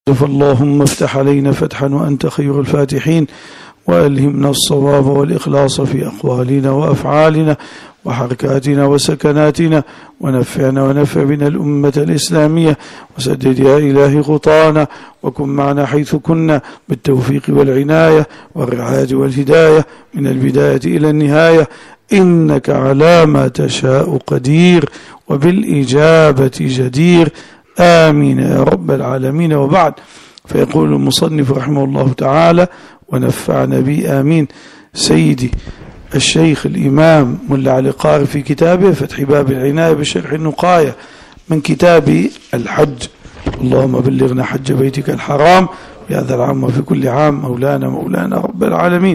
اللهم افتح علينا فتحا وأنت خير الفاتحين، وألهمنا الصواب والإخلاص في أقوالنا وأفعالنا وحركاتنا وسكناتنا، ونفعنا ونفع بنا الأمة الإسلامية، وسدد يا إلهي خطانا، وكن معنا حيث كنا بالتوفيق والعناية والرعاية والهداية من البداية إلى النهاية، إنك على ما تشاء قدير وبالإجابة جدير، آمين يا رب العالمين. وبعد، فيقول المصنف رحمه الله تعالى ونفعنا به آمين سيدي الشيخ الإمام ملا علي قاري في كتابه فتح باب العناية بشرح النقاية من كتاب الحج، اللهم بلغنا حج بيتك الحرام في هذا العام وفي كل عام، مولانا رب العالمين.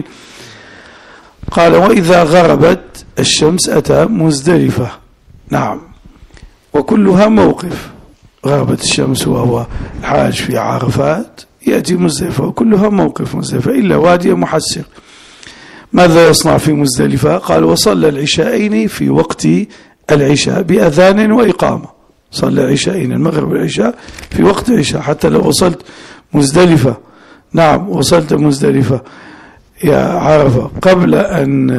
قال: وإذا غربت الشمس أتى مزدلفة. نعم، وكلها موقف. غربت الشمس وهو الحاج في عرفات يأتي مزدلفة، وكلها موقف مزدلفة إلا وادي محسر. ماذا يصنع في مزدلفة؟ قال: وصلى العشاءين في وقت العشاء بأذان وإقامة. صلى العشاءين، المغرب والعشاء، في وقت العشاء. حتى لو وصلت مزدلفة، نعم وصلت مزدلفة يا عرفة قبل أن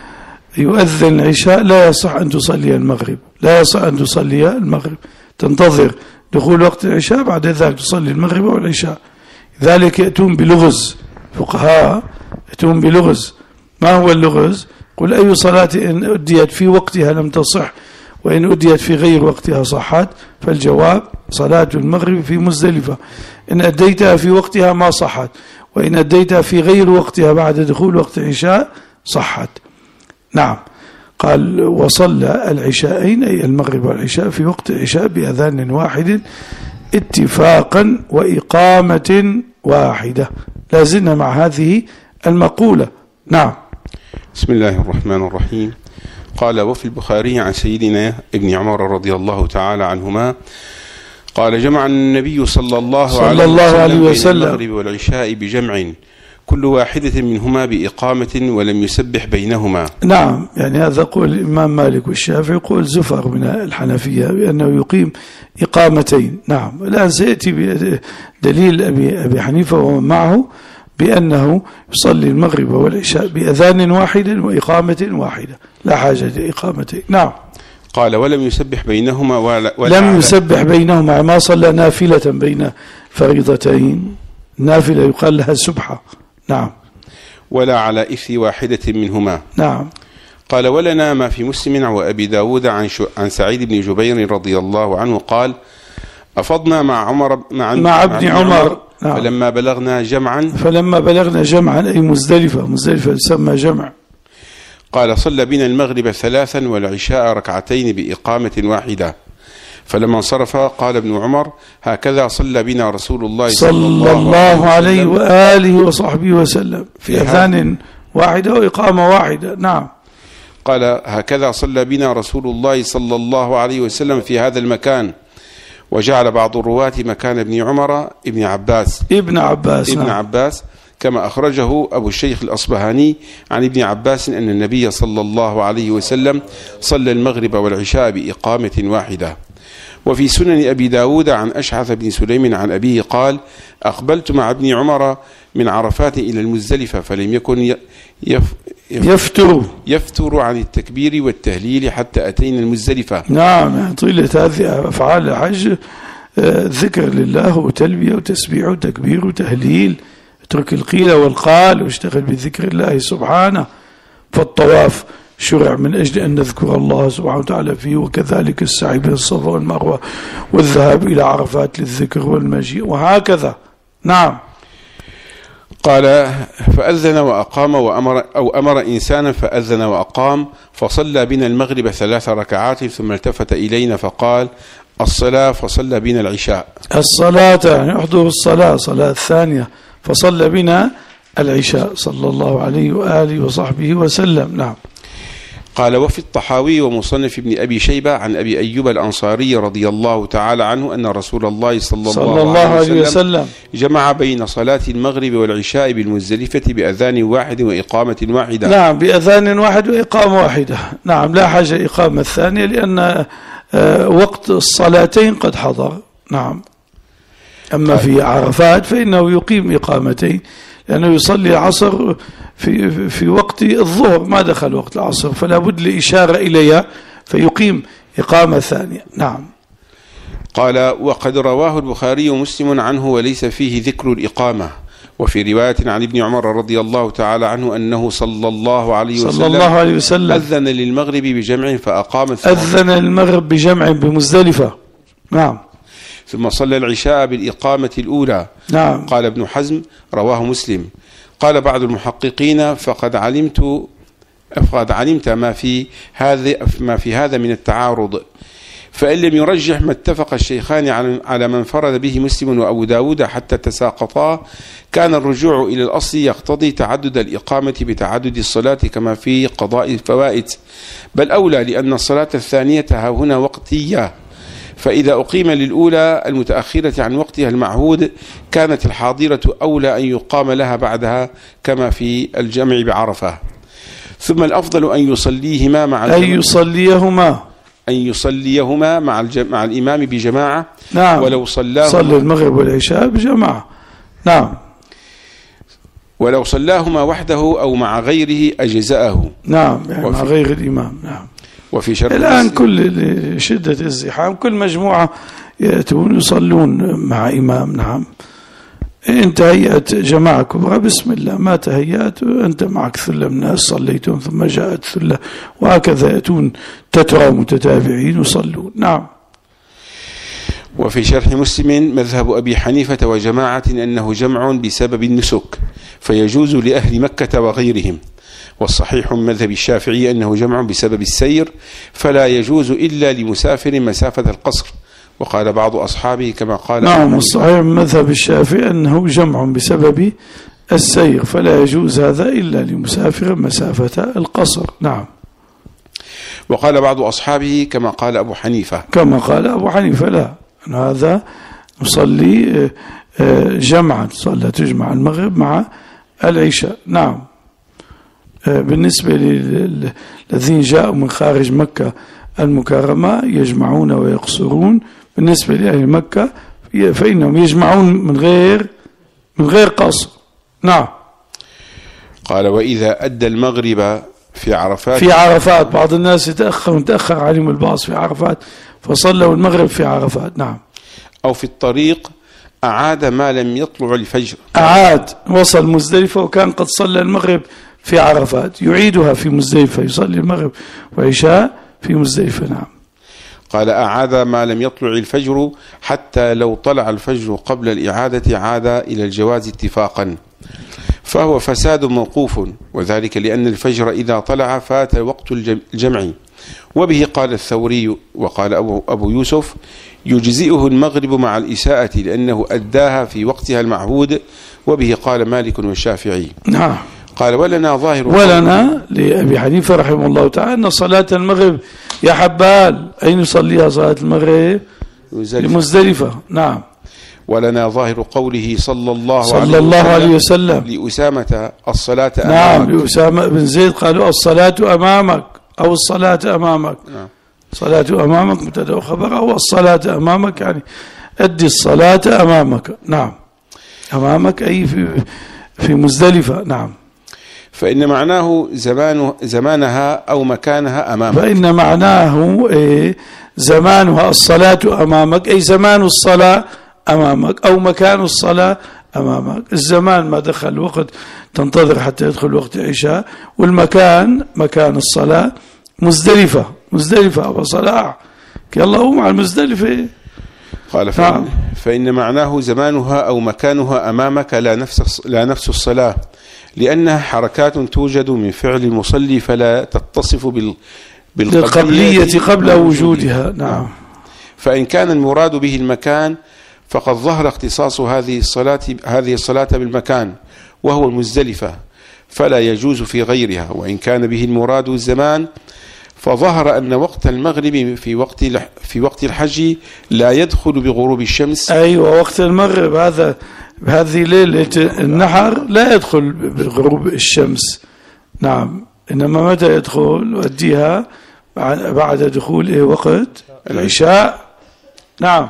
يؤذن العشاء، لا يصح أن تصلي المغرب، لا يصح أن تصلي المغرب، تنتظر دخول وقت العشاء، بعد ذلك تصلي المغرب والعشاء. ذلك يأتون بلغز، فقهاء يأتون بلغز. ما هو اللغز؟ قل: أي صلاة إن أديت في وقتها لم تصح، وإن أديت في غير وقتها صحت؟ فالجواب: صلاة المغرب في مزدلفة إن أديتها في وقتها ما صحت، وإن أديتها في غير وقتها بعد دخول وقت العشاء صحت. نعم. قال: وصلى العشاءين أي المغرب والعشاء في وقت العشاء بأذان واحد اتفاقا وإقامة واحدة. لازلنا مع هذه المقولة. نعم. بسم الله الرحمن الرحيم. قال: وفي البخاري عن سيدنا ابن عمر رضي الله تعالى عنهما قال: جمع النبي صلى الله عليه وسلم بين المغرب والعشاء بجمع، كل واحدة منهما بإقامة ولم يسبح بينهما. نعم، يعني هذا قول الإمام مالك والشافعي، قول زفر من الحنفية بأنه يقيم إقامتين. نعم، الآن سيأتي بدليل أبي حنيفة ومن معه بأنه يصلي المغرب والعشاء بأذان واحد وإقامة واحدة، لا حاجة لإقامتين. نعم. قال: ولم يسبح بينهما لم يسبح بينهما، ما صلى نافلة بين فريضتين، نافلة يقال لها سبحة. نعم. ولا على إثر واحدة منهما. نعم. قال: ولنا ما في مسلم وأبي داود عن سعيد بن جبير رضي الله عنه قال: أفضنا مع ابن عمر نعم. فلما بلغنا جمعا أي مزدلفة تسمى جمع. قال: صلى بنا المغرب 3 والعشاء 2 بإقامة واحدة. فلما انصرف قال ابن عمر: هكذا صلى بنا رسول الله صلى الله عليه وآله وصحبه وسلم في أذان واحدة وإقامة واحدة. نعم. قال: هكذا صلى بنا رسول الله صلى الله عليه وسلم في هذا المكان. وجعل بعض الرواة مكان ابن عمر ابن عباس كما أخرجه أبو الشيخ الأصبهاني عن ابن عباس أن النبي صلى الله عليه وسلم صلى المغرب والعشاء بإقامة واحدة. وفي سنن أبي داود عن أشعث بن سليم عن أبيه قال: أقبلت مع ابن عمر من عرفات إلى المزدلفة، فلم يكن يفتر عن التكبير والتهليل حتى أتينا المزدلفة. نعم، طيلة هذه أفعال الحج ذكر لله وتلبية وتسبيح وتكبير وتهليل، اترك القيل والقال واشتغل بذكر الله سبحانه. فالطواف شرع من أجل أن نذكر الله سبحانه وتعالى فيه، وكذلك السعي بين الصفا والمروة والذهاب إلى عرفات للذكر والمجيء، وهكذا. نعم. قال: فأذن وأقام أمر إنسانا فأذن وأقام، فصلى بنا المغرب 3 ركعات ثم التفت إلينا فقال: الصلاة، فصلى بنا العشاء. الصلاة يعني احضر الصلاة، صلاة ثانية، فصلى بنا العشاء صلى الله عليه وآله وصحبه وسلم. نعم. قال: وفي الطحاوي ومصنف ابن أبي شيبة عن أبي أيوب الأنصاري رضي الله تعالى عنه أن رسول الله صلى الله عليه وسلم جمع بين صلاة المغرب والعشاء بالمزدلفة بأذان واحد وإقامة واحدة. نعم، بأذان واحد وإقامة واحدة. نعم، لا حاجة إقامة الثانية لأن وقت الصلاتين قد حضر. نعم. أما في عرفات فإنه يقيم إقامتين، لأنه يصلي العصر في وقت الظهر، ما دخل وقت العصر، فلا بد لإشارة إليها فيقيم إقامة ثانية. نعم. قال: وقد رواه البخاري ومسلم عنه وليس فيه ذكر الإقامة. وفي رواية عن ابن عمر رضي الله تعالى عنه أنه صلى الله عليه وسلم أذن للمغرب بجمع فأقام أذن المغرب بجمع بمزدلفة. نعم. ثم صلى العشاء بالإقامة الأولى. نعم. قال ابن حزم رواه مسلم. قال بعض المحققين: فقد علمت ما في هذا من التعارض، فإن لم يرجح ما اتفق الشيخان على من فرد به مسلم وأبو داود حتى تساقطا، كان الرجوع إلى الأصل يقتضي تعدد الإقامة بتعدد الصلاة كما في قضاء الفوائد، بل أولى لأن الصلاة الثانية هنا وقتية، فإذا أقيم للأولى المتأخرة عن وقتها المعهود كانت الحاضرة أولى أن يقام لها بعدها كما في الجمع بعرفة. ثم الأفضل أن يصليهما مع الإمام بجماعة. نعم. ولو صلى المغرب والعشاء بجماعة. نعم. ولو صلاهما وحده أو مع غيره أجزأه. نعم، يعني مع غير الإمام. نعم. وفي شرط الآن كل شدة الزحام كل مجموعة يأتون يصلون مع إمام. نعم. إن تهيأت جماعة كبرى بسم الله، ما تهيأت أنت معك ثلة من الناس صليتم ثم جاءت ثلة، وهكذا يأتون تترى متتابعين يصلون. نعم. وفي شرح مسلم مذهب أبي حنيفة وجماعة أنه جمع بسبب النسك فيجوز لأهل مكة وغيرهم، والصحيح من مذهب الشافعي أنه جمع بسبب السير فلا يجوز إلا لمسافر مسافة القصر، وقال بعض أصحابه كما قال. نعم، الصحيح من مذهب الشافعي أنه جمع بسبب السير فلا يجوز هذا إلا لمسافر مسافة القصر. نعم. وقال بعض أصحابه كما قال أبو حنيفة. لا، هذا نصلي جمعا، تجمع المغرب مع العشاء. نعم. بالنسبة للذين جاءوا من خارج مكة المكرمة يجمعون ويقصرون، بالنسبة لأهل مكة فإنهم يجمعون من غير قصر. نعم. قال: وإذا أدى المغرب في عرفات بعض الناس متأخر عليهم الباص في عرفات فصلوا المغرب في عرفات. نعم. أو في الطريق أعاد ما لم يطلع الفجر، وصل مزدلفة وكان قد صلى المغرب في عرفات يعيدها في مزدلفة، يصلي المغرب وعشاء في مزدلفة. نعم. قال: أعاد ما لم يطلع الفجر حتى لو طلع الفجر قبل الإعادة عاد إلى الجواز اتفاقا، فهو فساد موقوف، وذلك لأن الفجر إذا طلع فات وقت الجمع. وبه قال الثوري وقال أبو يوسف: يجزئه المغرب مع الإساءة لأنه أداها في وقتها المعهود. وبه قال مالك والشافعي. نعم. قال: ولنا لأبي حنيفة رحمه الله تعالى أن صلاة المغرب يا حبال أين يصليها صلاة المغرب؟ لمزدلفة. نعم. ولنا ظاهر قوله صلى الله عليه وسلم لأسامة الصلاة أمامك. نعم، لأسامة بن زيد قالوا الصلاة أمامك أو الصلاة أمامك. نعم. صلاة أمامك مبتدأ وخبر، أو الصلاة أمامك يعني أدي الصلاة أمامك. نعم. أمامك أي في مزدلفة. نعم. فإن معناه زمانها أو مكانها أمامك. فإن معناه زمانها الصلاة أمامك أي زمان الصلاة أمامك أو مكان الصلاة أمامك. الزمان ما دخل وقت تنتظر حتى يدخل وقت العشاء، والمكان مكان الصلاة مزدلفة أبو صلاح يلا مع المزدلفة. قال: فإن معناه زمانها أو مكانها أمامك لا نفس الصلاة، لأنها حركات توجد من فعل المصلي فلا تتصف بالقبلية قبل وجودها. نعم. فإن كان المراد به المكان فقد ظهر اختصاص هذه الصلاة بالمكان وهو المزدلفة، فلا يجوز في غيرها. وإن كان به المراد الزمان فظهر أن وقت المغرب في وقت الحج لا يدخل بغروب الشمس. أيوة، وقت المغرب هذه ليلة النحر لا يدخل بغروب الشمس. نعم. إنما متى يدخل وديها بعد دخول وقت العشاء. نعم.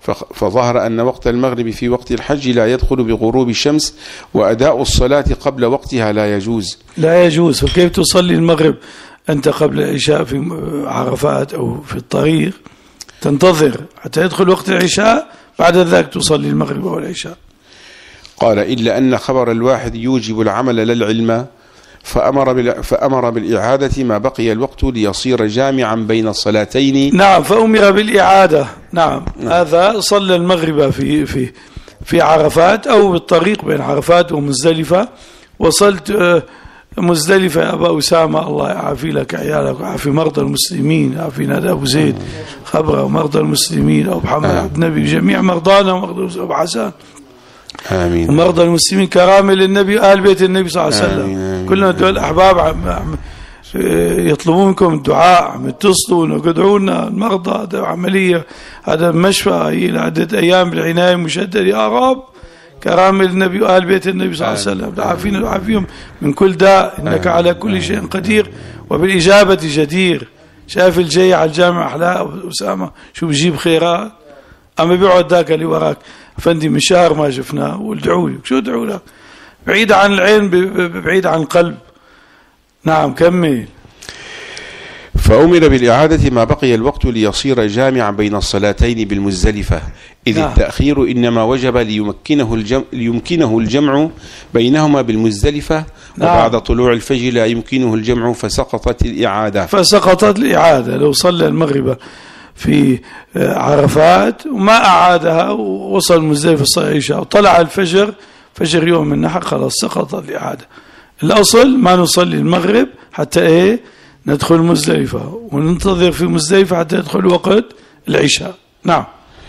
فظهر أن وقت المغرب في وقت الحج لا يدخل بغروب الشمس، وأداء الصلاة قبل وقتها لا يجوز. لا يجوز. فكيف تصلي المغرب أنت قبل العشاء في عرفات أو في الطريق؟ تنتظر حتى يدخل وقت العشاء، بعد ذلك تصلي المغرب والعشاء. قال: إلا أن خبر الواحد يوجب العمل لا العلم، فأمر بالإعادة ما بقي الوقت ليصير جامعا بين الصلاتين. نعم، فأمر بالإعادة. نعم. هذا صلى المغرب في عرفات أو بالطريق بين عرفات ومزدلفة. وصلت مزدلفة يا أبا أسامة، الله يعافي لك عيالك ويعافي مرضى المسلمين، يعافينا أبو زيد خبره ومرضى المسلمين، أو محمد عبد النبي، جميع مرضانا ومرضى أبو حسن، آمين، ومرضى المسلمين كرامة للنبي آل بيت النبي صلى الله عليه وسلم. كلنا دول أحباب يطلبون منكم الدعاء، عم يتصلون ويدعونا المرضى. هذا عملية، هذا مشفى هي عدة أيام بالعناية المشددة يا رب، كرامة للنبي وآل بيت النبي صلى الله عليه وسلم. عافينا وعافيهم من كل داء، إنك على كل شيء قدير وبالإجابة جدير. شايف الجاي على الجامع أحلاء أسامة شو بجيب خيرات، أما بيقعد ذاك اللي وراك فندي من شهر ما شفناه والدعوا لك. شو دعوا لك؟ بعيد عن العين، بعيد عن القلب. نعم كمل. فأمر بالإعادة ما بقي الوقت ليصير جامعا بين الصلاتين بالمزدلفة، إذ التأخير إنما وجب ليمكنه الجمع بينهما بالمزدلفة، وبعد طلوع الفجر لا يمكنه الجمع فسقطت الإعادة. لو صلى المغرب في عرفات وما أعادها ووصل مزدلفة صلى العشاء وطلع الفجر، فجر يوم النحر، خلاص سقطت الإعادة. الأصل ما نصلي المغرب حتى ندخل مزدلفة، وننتظر في مزدلفة حتى يدخل وقت العشاء. نعم.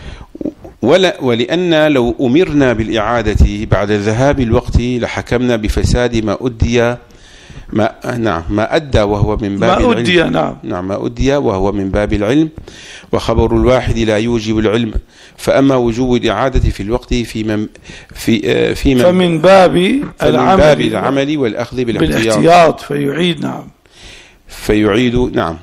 ولأن لو أمرنا بالإعادة بعد ذهاب الوقت لحكمنا بفساد ما أدى وهو من باب العلم. ما أدي وهو من باب العلم، وخبر الواحد لا يوجب العلم. فأما وجوب الإعادة في الوقت فمن باب العمل والأخذ بالاحتياط فيعيد. نعم.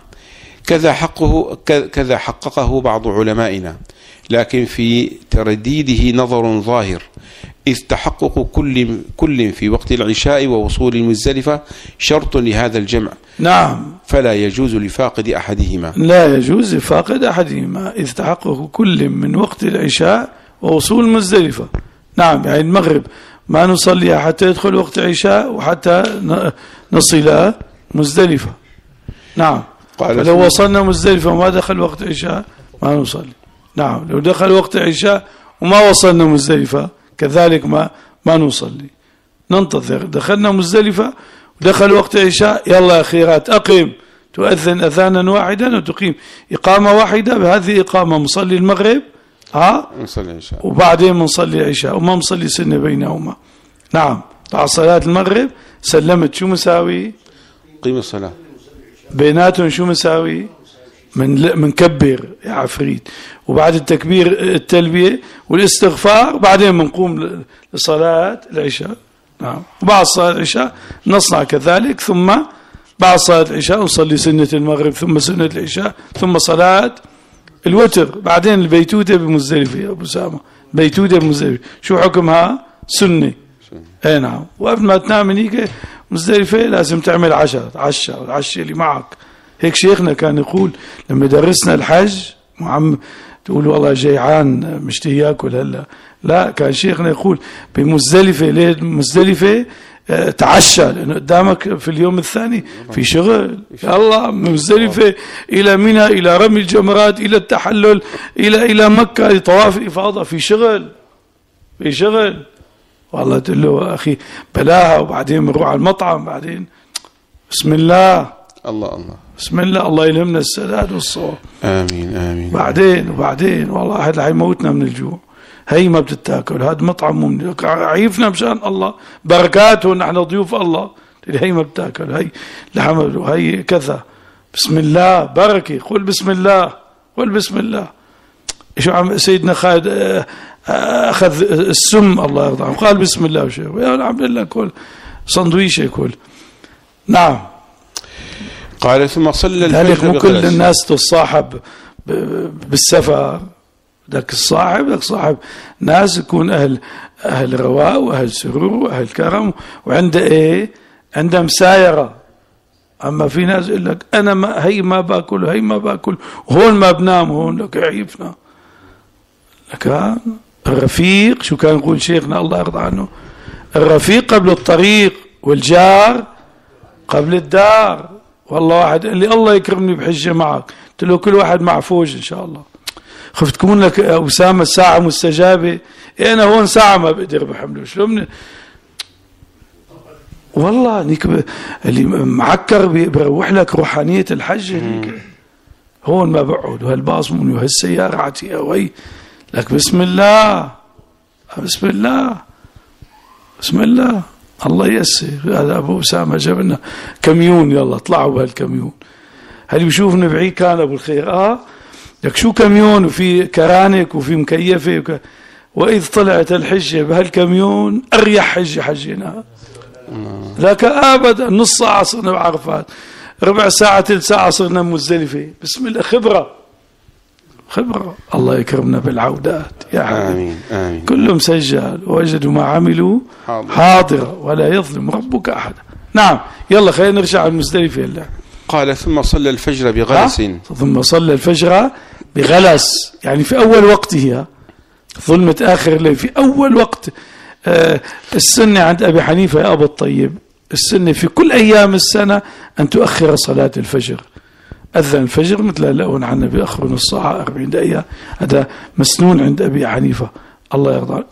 كذا حققه بعض علمائنا، لكن في ترديده نظر ظاهر، إذ تحقق كل في وقت العشاء ووصول المزدلفة شرط لهذا الجمع. نعم. فلا يجوز لفاقد أحدهما. لا يجوز لفاقد أحدهما، إذ تحقق كل من وقت العشاء ووصول المزدلفة. نعم، يعني المغرب ما نصليها حتى يدخل وقت العشاء وحتى نصل مزدلفة. نعم. فلو وصلنا مزدلفة وما دخل وقت العشاء ما نصلي. نعم. لو دخل وقت العشاء وما وصلنا مزدلفة كذلك ما نصلي، ننتظر. دخلنا مزدلفة ودخل وقت العشاء، يلا يا خيرات أقيم، تؤذن أذانا واحدا وتقيم إقامة واحدة. بهذه إقامة مصلي المغرب نصلي العشاء، وبعدين نصلي العشاء وما نصلي سنة بينهما. نعم. بعد صلاة المغرب سلمت، شو مساوي؟ قيم الصلاة بيناتهم شو مساوي؟ منكبر يا عفريت، وبعد التكبير التلبية والاستغفار، بعدين منقوم لصلاة العشاء. نعم. وبعد صلاة العشاء نصنع كذلك، ثم بعد صلاة العشاء نصلي سنة المغرب، ثم سنة العشاء، ثم صلاة الوتر، بعدين البيتوتة بمزدلفة. يا أبو سامة بيتوتة بمزدلفة شو حكمها؟ سنة. اي نعم. وقبل ما تنام هيك مزدلفة لازم تعمل عشاء اللي معك. هيك شيخنا كان يقول لما درسنا الحج، تقول والله جيعان مشتهي ياكل هلا، لا، كان شيخنا يقول بمزدلفة، ليه مزدلفة؟ تعشى، لأنه قدامك في اليوم الثاني في شغل. يلا مزدلفة إلى منى، إلى رمي الجمرات، إلى التحلل، إلى مكة لطواف الإفاضة، في شغل. والله تقول له أخي بلاها، وبعدين بنروح على المطعم، بعدين بسم الله بسم الله يلهمنا السداد والصواب. آمين. وبعدين والله هذا حيموتنا من الجوع. هي ما بتتاكل، هذا مطعم عيفنا مشان الله، بركاته، نحن ضيوف الله. هي ما بتاكل، هي لحمل، وهي كذا. بسم الله بركة، قل بسم الله. شو عم سيدنا خالد أخذ السم الله يرضى عنه، قال بسم الله وشيء، يا الحمد لله كل سندويشة كل. نعم. قال ثم صلى الفجر. مو كل الناس تصاحب بالسفر بدك صاحب ناس يكون أهل رواء وأهل سرور وأهل كرم وعنده إيه؟ عنده مسايرة. أما في ناس يقول لك أنا هي ما باكل وهون ما بنام هون لك عيفنا. لكن الرفيق شو كان يقول شيخنا الله يرضى عنه؟ الرفيق قبل الطريق والجار قبل الدار. والله واحد قال لي الله يكرمني بحجة معك، قلت له كل واحد مع فوج إن شاء الله. خفت تكون لك أسامة الساعة مستجابة، أنا هون ساعة ما بقدر بحمله شلون والله نيك اللي معكر بيروح لك روحانية الحج هنيك. هون ما بقعد وهالباصمون وهالسيارة عتيقة وهي لك بسم الله الله ييسر. هذا أبو أسامة جاب لنا كميون، يلا اطلعوا بهالكميون. هل بيشوفنا بعيد كان أبو الخير لك شو كميون وفي كرانك وفي مكيفة وإذ طلعت الحجة بهالكميون أريح حجة حجيناها. لك أبدا نص ساعة صرنا بعرفات، ربع ساعة ثلث ساعة صرنا مزدلفة. بسم الله خبرة الله يكرمنا بالعودات يا حبيبي. آمين. كله مسجل ووجدوا ما عملوا حاضرة ولا يظلم ربك أحد. نعم يلا خلينا نرجع على المزدلفة يلا. قال ثم صلى الفجر بغلس. ثم صلى الفجر بغلس يعني في أول وقتها، ظلمة آخر الليل في أول وقت. السنة عند أبي حنيفة يا أبو الطيب، السنة في كل أيام السنة أن تؤخر صلاة الفجر. أذن الفجر مثل لقون عن النبي أخر نص ساعة 40 دقيقة، هذا مسنون عند أبي حنيفة الله يرضى.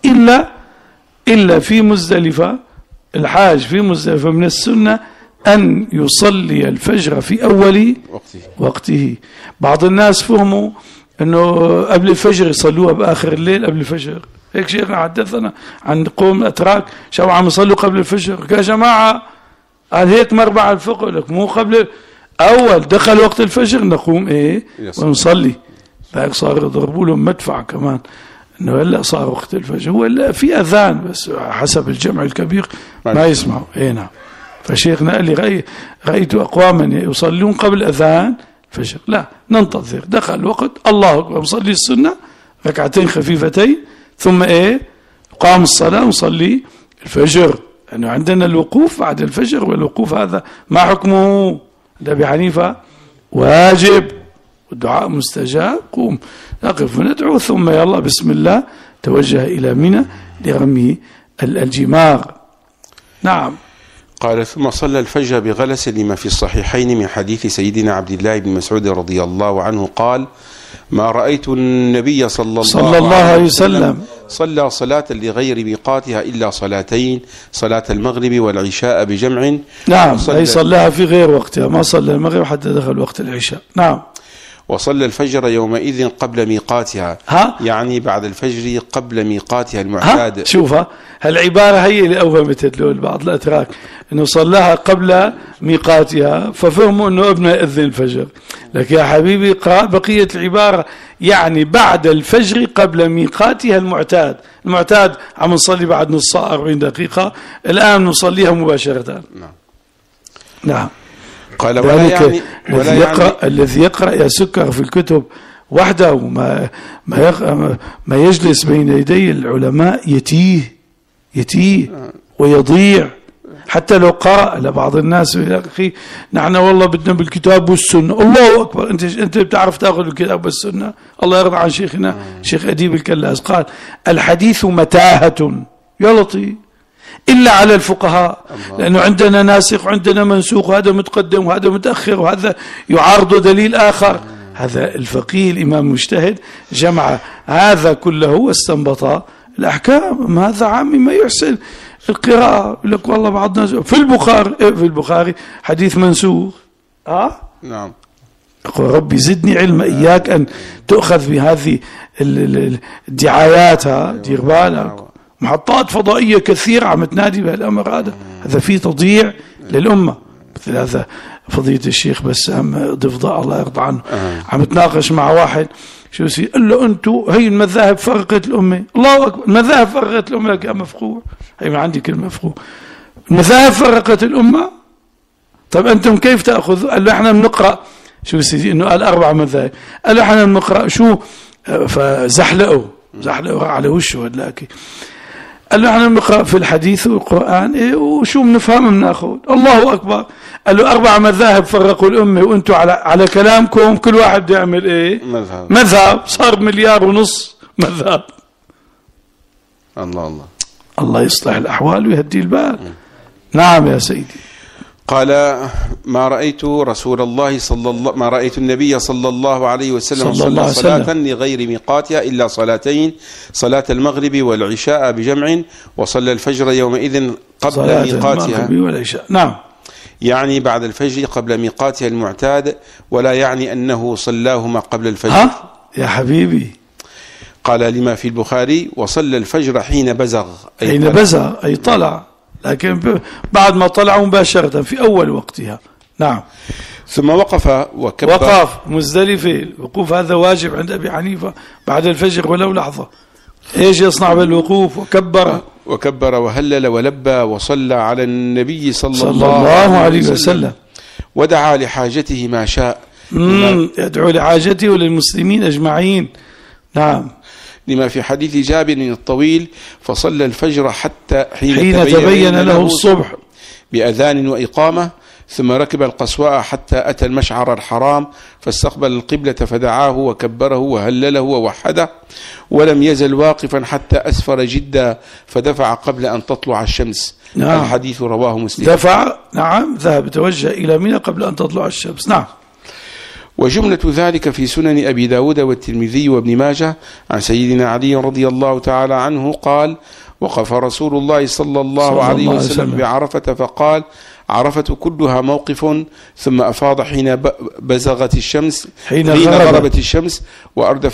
إلا في مزدلفة، الحاج في مزدلفة من السنة أن يصلي الفجر في أول وقته. بعض الناس فهموا أنه قبل الفجر يصلوها بآخر الليل قبل الفجر. هيك شيخنا حدثنا عن قوم الأتراك شو عم يصلوا قبل الفجر. يا جماعة قال هيك مربع الفقه لك مو قبل أول دخل وقت الفجر نقوم ونصلي. لذلك صاروا يضربوا لهم مدفع كمان إنه هلا صار وقت الفجر. هو لا في أذان بس حسب الجمع الكبير ما يسمعوا. نعم. فشيخنا قال لي رأيت أقواما يصلون قبل أذان الفجر. لا ننتظر دخل الوقت الله أكبر نصلي السنة ركعتين خفيفتين ثم قام الصلاة ونصلي الفجر. لأنه عندنا الوقوف بعد الفجر، والوقوف هذا ما حكمه؟ أبي حنيفة واجب والدعاء مستجاب. قوم نقف وندعو ثم يلا بسم الله توجه إلى منى لرمي الجمار. نعم. قال ثم صلى الفجر بغلس لما في الصحيحين من حديث سيدنا عبد الله بن مسعود رضي الله عنه قال ما رأيت النبي صلى الله عليه وسلم صلى صلاة لغير ميقاتها إلا صلاتين، صلاة المغرب والعشاء بجمع. نعم أي صلاها في غير وقتها، ما صلى المغرب حتى دخل وقت العشاء. نعم. وصلى الفجر يومئذ قبل ميقاتها يعني بعد الفجر قبل ميقاتها المعتاد. شوفها هالعبارة هي اللي أوهمت له بعض الأتراك أنه صلاها قبل ميقاتها ففهموا أنه ابن إذن الفجر. لك يا حبيبي قرأ بقية العبارة يعني بعد الفجر قبل ميقاتها المعتاد عم نصلي بعد نص ساعة 40 دقيقة، الآن نصليها مباشرة. نعم. قال الذي يقرأ يا سكر في الكتب وحده ما يجلس بين يدي العلماء يتيه ويضيع. حتى لو قرأ لبعض الناس يا أخي نحن والله بدنا بالكتاب والسنة. الله أكبر، أنت بتعرف تأخذ الكتاب والسنة؟ الله يرضى عن شيخنا شيخ أديب الكلاس قال الحديث متاهة يا لطيف إلا على الفقهاء، لأنه عندنا ناسخ وعندنا منسوخ وهذا متقدم وهذا متأخر وهذا يعارض دليل آخر. هذا الفقيه الإمام المجتهد جمع هذا كله واستنبط الأحكام. هذا عامي ما يحسن القراءة يقول لك والله بعض الناس في البخاري حديث منسوخ. نعم. يقول ربي زدني علم، إياك أن تأخذ بهذه الدعايات. دير بالك محطات فضائية كثيرة عم تنادي بهالأمر هذا فيه تضييع للأمة. مثل هذا فضيلة الشيخ بسام ضفدع الله يرضى عنه عم تناقش مع واحد شو سي قال له أنتوا هي المذاهب فرقت الأمة. الله أكبر، المذاهب فرقت الأمة. لك يا مفقوع هي ما عندي كلمة مفقوع. المذاهب فرقت الأمة. طب أنتم كيف تأخذوا؟ قال له احنا بنقرأ شو سيدي انه قال 4 مذاهب. قال له احنا بنقرأ شو فزحلقوا على وشه هدلاكي. قال له احنا بنقرأ في الحديث والقرآن ايه وشو بنفهم بناخذ. الله أكبر. قال له 4 مذاهب فرقوا الأمة وانتوا على كلامكم كل واحد بده يعمل ايه مذهب. صار 1.5 مليار مذهب. الله يصلح الأحوال ويهدي البال. نعم يا سيدي. قال ما رأيت النبي صلى الله عليه وسلم صلى صلاة لغير ميقاتها إلا صلاتين، صلاة المغرب والعشاء بجمع، وصلى الفجر يومئذ قبل ميقاتها. نعم. يعني بعد الفجر قبل ميقاتها المعتاد، ولا يعني أنه صلاهما قبل الفجر. يا حبيبي. قال لما في البخاري وصلى الفجر حين بزغ، أي طلع، لكن بعد ما طلعوا مباشرة في أول وقتها. نعم. ثم وقف مزدلفة. الوقوف هذا واجب عند أبي حنيفة بعد الفجر ولو لحظة. إيش يصنع بالوقوف؟ وكبر وهلل ولبى وصلى على النبي صلى الله عليه وسلم، ودعا لحاجته ما شاء. يدعو لحاجته وللمسلمين أجمعين. نعم. لما في حديث جابر الطويل فصلى الفجر حتى حين تبين له الصبح بأذان وإقامة، ثم ركب القصواء حتى أتى المشعر الحرام فاستقبل القبلة فدعاه وكبره وهلله ووحده، ولم يزل واقفا حتى أسفر جدا فدفع قبل أن تطلع الشمس. نعم. الحديث رواه مسلم. دفع. نعم. ذهب توجه إلى منى قبل أن تطلع الشمس. نعم. وجملة ذلك في سنن أبي داود والترمذي وابن ماجه عن سيدنا علي رضي الله تعالى عنه قال وقف رسول الله صلى الله عليه وسلم بعرفة فقال عرفة كلها موقف، ثم أفاض حين بزغت الشمس حين غربت الشمس، وأردف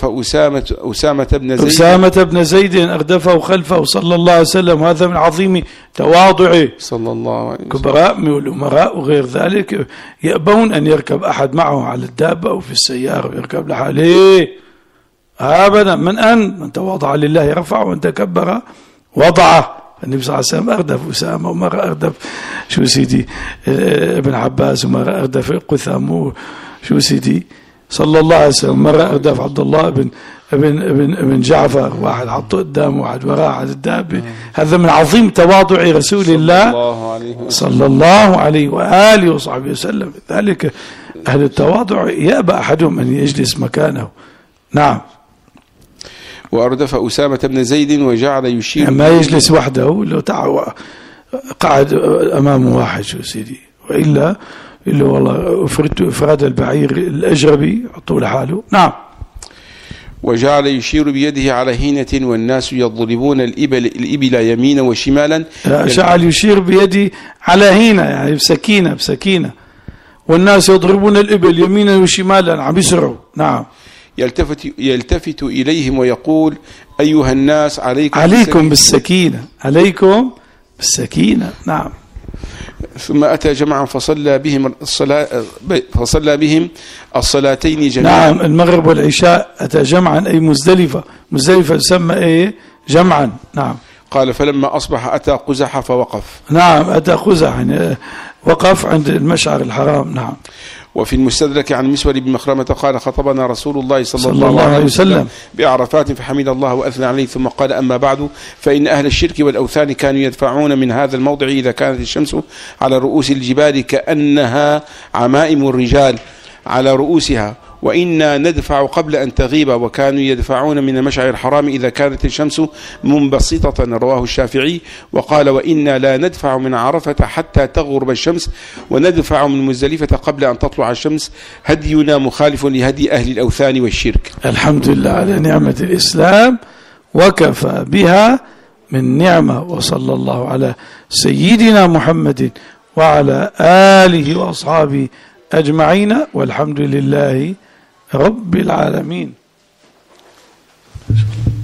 أسامة بن زيد أردفه خلفه صلى الله عليه وسلم. هذا من عظيم تواضعه صلى الله عليه وسلم. كبراء والأمراء وغير ذلك يأبون أن يركب أحد معه على الدابة أو في السيارة ويركب لحاله أبدا. من تواضع لله رفعه ومن تكبر وضعه. النبي صلى الله عليه وسلم أردف أسامة، ومرة أردف ابن عباس، ومرة أردف قثام صلى الله عليه وسلم، مرة أردف عبد الله ابن جعفر، واحد حطه قدام واحد وراه على الدابة. هذا من عظيم تواضع رسول الله صلى الله عليه وآله وصحبه وسلم. ذلك أهل التواضع يأبى أحدهم أن يجلس مكانه. نعم. وأردف أسامة بن زيد وجعل يشير ما يجلس وحده، لو قعد أمامه واحد وإلا والله إفراد البعير الأجربي طول حاله. نعم. وجعل يشير بيده على هينة والناس يضربون الإبل يمينا وشمالا. جعل يشير بيده على هينة يعني بسكينة والناس يضربون الإبل يمينا وشمالا عم يسرعوا. نعم. يلتفت إليهم ويقول أيها الناس عليكم بالسكينة. عليكم بالسكينة. نعم. ثم أتى جمعا فصلى بهم الصلاتين جميعا. نعم. المغرب والعشاء أتى جمعا أي مزدلفة تسمى إيه جمعا. نعم. قال فلما أصبح أتى قزح فوقف. نعم. أتى قزح يعني وقف عند المشعر الحرام. نعم. وفي المستدرك عن مسور بن مخرمة قال خطبنا رسول الله صلى الله عليه وسلم بعرفات فحمد الله وأثنى عليه، ثم قال أما بعد فإن أهل الشرك والأوثان كانوا يدفعون من هذا الموضع إذا كانت الشمس على رؤوس الجبال كأنها عمائم الرجال على رؤوسها، وإنا ندفع قبل أن تغيب، وكانوا يدفعون من المشعر الحرام إذا كانت الشمس منبسطة. رواه الشافعي. وقال وإنا لا ندفع من عرفة حتى تغرب الشمس، وندفع من مزدلفة قبل أن تطلع الشمس. هدينا مخالف لهدي أهل الأوثان والشرك. الحمد لله على نعمة الإسلام وكفى بها من نعمة. وصلى الله على سيدنا محمد وعلى آله وأصحابه أجمعين، والحمد لله رب العالمين.